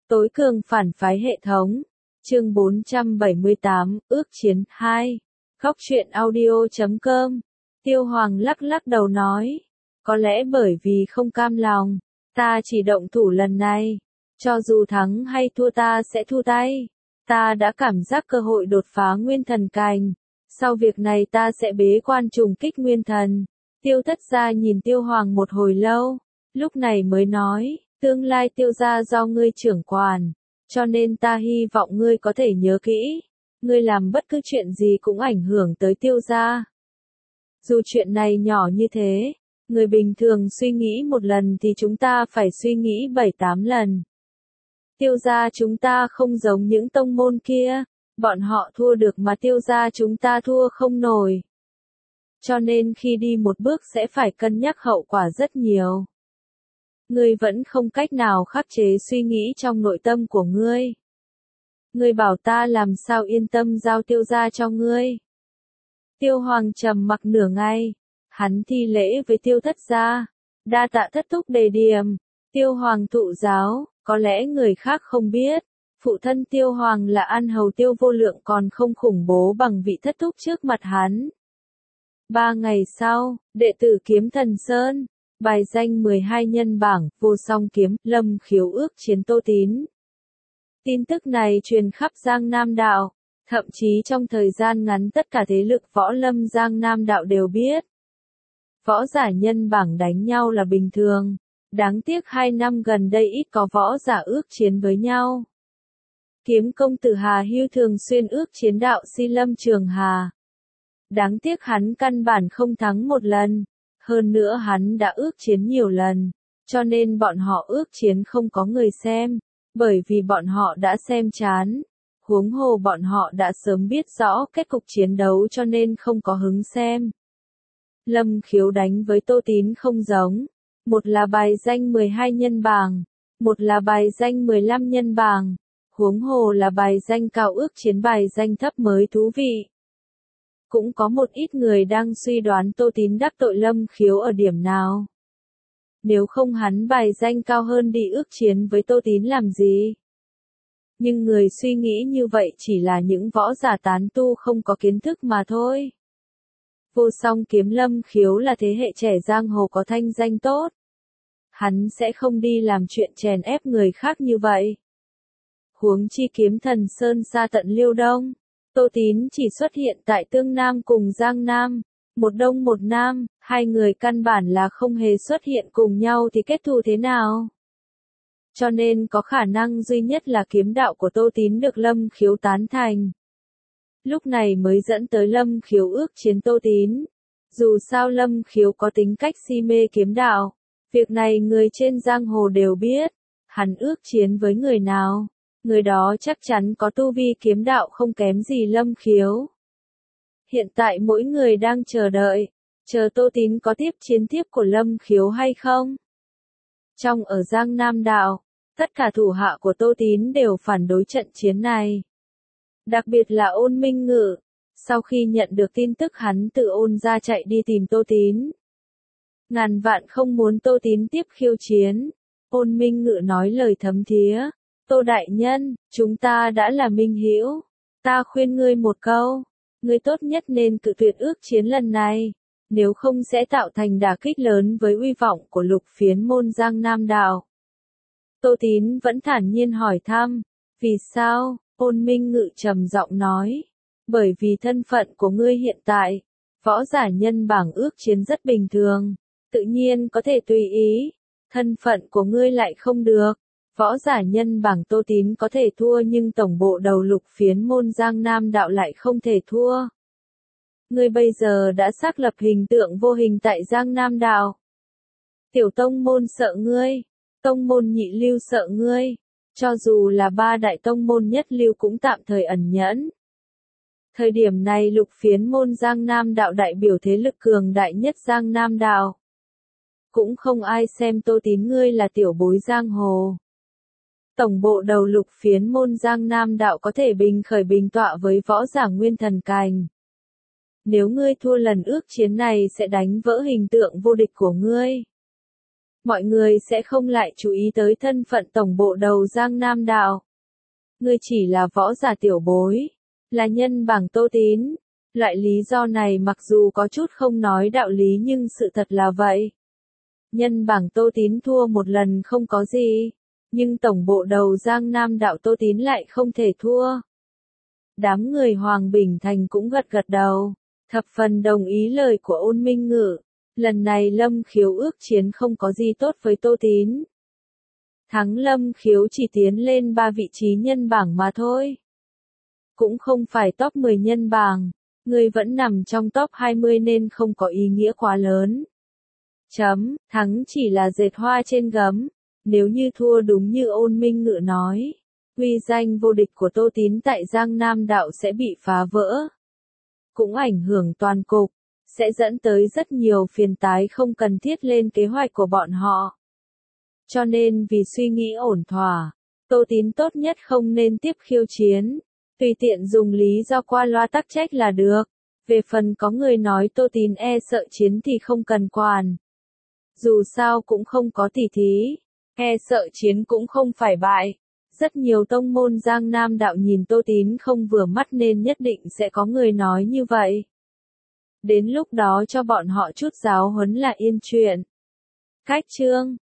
Tối cường phản phái hệ thống. Chương 478, ước chiến 2. Góc truyện audio.com. Tiêu Hoàng lắc lắc đầu nói. Có lẽ bởi vì không cam lòng, ta chỉ động thủ lần này. Cho dù thắng hay thua ta sẽ thu tay. Ta đã cảm giác cơ hội đột phá nguyên thần cành. Sau việc này ta sẽ bế quan trùng kích nguyên thần. Tiêu Thất Gia nhìn Tiêu Hoàng một hồi lâu, lúc này mới nói, tương lai Tiêu gia do ngươi trưởng quản, cho nên ta hy vọng ngươi có thể nhớ kỹ, ngươi làm bất cứ chuyện gì cũng ảnh hưởng tới Tiêu gia. Dù chuyện này nhỏ như thế, người bình thường suy nghĩ một lần thì chúng ta phải suy nghĩ 7-8 lần. Tiêu gia chúng ta không giống những tông môn kia, bọn họ thua được mà Tiêu gia chúng ta thua không nổi. Cho nên khi đi một bước sẽ phải cân nhắc hậu quả rất nhiều. Ngươi vẫn không cách nào khắc chế suy nghĩ trong nội tâm của ngươi. Ngươi bảo ta làm sao yên tâm giao Tiêu gia cho ngươi. Tiêu Hoàng trầm mặc nửa ngày, hắn thi lễ với Tiêu Thất Gia, đa tạ thất thúc đề điểm. Tiêu Hoàng thụ giáo, có lẽ người khác không biết, phụ thân Tiêu Hoàng là An Hầu Tiêu Vô Lượng còn không khủng bố bằng vị thất thúc trước mặt hắn. 3 ngày sau, đệ tử Kiếm Thần Sơn, bài danh 12 nhân bảng, Vô Song Kiếm, Lâm Khiếu ước chiến Tô Tín. Tin tức này truyền khắp Giang Nam Đạo, thậm chí trong thời gian ngắn tất cả thế lực võ lâm Giang Nam Đạo đều biết. Võ giả nhân bảng đánh nhau là bình thường, đáng tiếc 2 năm gần đây ít có võ giả ước chiến với nhau. Kiếm công tử Hà Hưu thường xuyên ước chiến đạo si Lâm Trường Hà. Đáng tiếc hắn căn bản không thắng một lần, hơn nữa hắn đã ước chiến nhiều lần, cho nên bọn họ ước chiến không có người xem, bởi vì bọn họ đã xem chán. Huống hồ bọn họ đã sớm biết rõ kết cục chiến đấu cho nên không có hứng xem. Lâm Khiếu đánh với Tô Tín không giống, một là bài danh 12 nhân bảng, một là bài danh 15 nhân bảng, huống hồ là bài danh cao ước chiến bài danh thấp mới thú vị. Cũng có một ít người đang suy đoán Tô Tín đắc tội Lâm Khiếu ở điểm nào. Nếu không hắn bài danh cao hơn đi ước chiến với Tô Tín làm gì? Nhưng người suy nghĩ như vậy chỉ là những võ giả tán tu không có kiến thức mà thôi. Vô Song Kiếm Lâm Khiếu là thế hệ trẻ giang hồ có thanh danh tốt. Hắn sẽ không đi làm chuyện chèn ép người khác như vậy. Huống chi Kiếm Thần Sơn xa tận Liêu Đông. Tô Tín chỉ xuất hiện tại Tương Nam cùng Giang Nam, một Đông một Nam, hai người căn bản là không hề xuất hiện cùng nhau thì kết thù thế nào? Cho nên có khả năng duy nhất là kiếm đạo của Tô Tín được Lâm Khiếu tán thành. Lúc này mới dẫn tới Lâm Khiếu ước chiến Tô Tín. Dù sao Lâm Khiếu có tính cách si mê kiếm đạo, việc này người trên giang hồ đều biết, hắn ước chiến với người nào, người đó chắc chắn có tu vi kiếm đạo không kém gì Lâm Khiếu. Hiện tại mỗi người đang chờ đợi, chờ Tô Tín có tiếp chiến tiếp của Lâm Khiếu hay không. Trong ở Giang Nam Đạo, tất cả thủ hạ của Tô Tín đều phản đối trận chiến này. Đặc biệt là Ôn Minh Ngự, sau khi nhận được tin tức hắn tự Ôn ra chạy đi tìm Tô Tín. Ngàn vạn không muốn Tô Tín tiếp khiêu chiến. Ôn Minh Ngự nói lời thấm thía. Tô đại nhân, chúng ta đã là minh hữu. Ta khuyên ngươi một câu. Ngươi tốt nhất nên cự tuyệt ước chiến lần này. Nếu không sẽ tạo thành đả kích lớn với uy vọng của lục phiến môn Giang Nam Đạo. Tô Tín vẫn thản nhiên hỏi thăm. Vì sao? Ôn Minh Ngự trầm giọng nói. Bởi vì thân phận của ngươi hiện tại, võ giả nhân bảng ước chiến rất bình thường, tự nhiên có thể tùy ý. Thân phận của ngươi lại không được. Võ giả nhân bảng Tô Tín có thể thua nhưng tổng bộ đầu lục phiến môn Giang Nam Đạo lại không thể thua. Ngươi bây giờ đã xác lập hình tượng vô hình tại Giang Nam Đạo. Tiểu tông môn sợ ngươi, tông môn nhị lưu sợ ngươi, cho dù là 3 đại tông môn nhất lưu cũng tạm thời ẩn nhẫn. Thời điểm này lục phiến môn Giang Nam Đạo đại biểu thế lực cường đại nhất Giang Nam Đạo. Cũng không ai xem Tô Tín ngươi là tiểu bối giang hồ. Tổng bộ đầu lục phiến môn Giang Nam Đạo có thể bình khởi bình tọa với võ giả nguyên thần cành. Nếu ngươi thua lần ước chiến này sẽ đánh vỡ hình tượng vô địch của ngươi. mọi người sẽ không lại chú ý tới thân phận tổng bộ đầu Giang Nam Đạo. Ngươi chỉ là võ giả tiểu bối, là nhân bảng Tô Tín. Loại lý do này mặc dù có chút không nói đạo lý nhưng sự thật là vậy. Nhân bảng Tô Tín thua một lần không có gì, nhưng tổng bộ đầu Giang Nam Đạo Tô Tín lại không thể thua. Đám người Hoàng Bình Thành cũng gật gật đầu, thập phần đồng ý lời của Ôn Minh Ngự. Lần này Lâm Khiếu ước chiến không có gì tốt với Tô Tín. Thắng Lâm Khiếu chỉ tiến lên 3 vị trí nhân bảng mà thôi. Cũng không phải top 10 nhân bảng, người vẫn nằm trong top 20 nên không có ý nghĩa quá lớn. Thắng chỉ là dệt hoa trên gấm, nếu như thua đúng như Ôn Minh Ngự nói, uy danh vô địch của Tô Tín tại Giang Nam Đạo sẽ bị phá vỡ. Cũng ảnh hưởng toàn cục, sẽ dẫn tới rất nhiều phiền toái không cần thiết lên kế hoạch của bọn họ. Cho nên vì suy nghĩ ổn thỏa, Tô Tín tốt nhất không nên tiếp khiêu chiến, tùy tiện dùng lý do qua loa tắc trách là được. Về phần có người nói Tô Tín e sợ chiến thì không cần quản. Dù sao cũng không có tỉ thí, e sợ chiến cũng không phải bại. Rất nhiều tông môn Giang Nam Đạo nhìn Tô Tín không vừa mắt nên nhất định sẽ có người nói như vậy. Đến lúc đó cho bọn họ chút giáo huấn là yên chuyện. Cách chương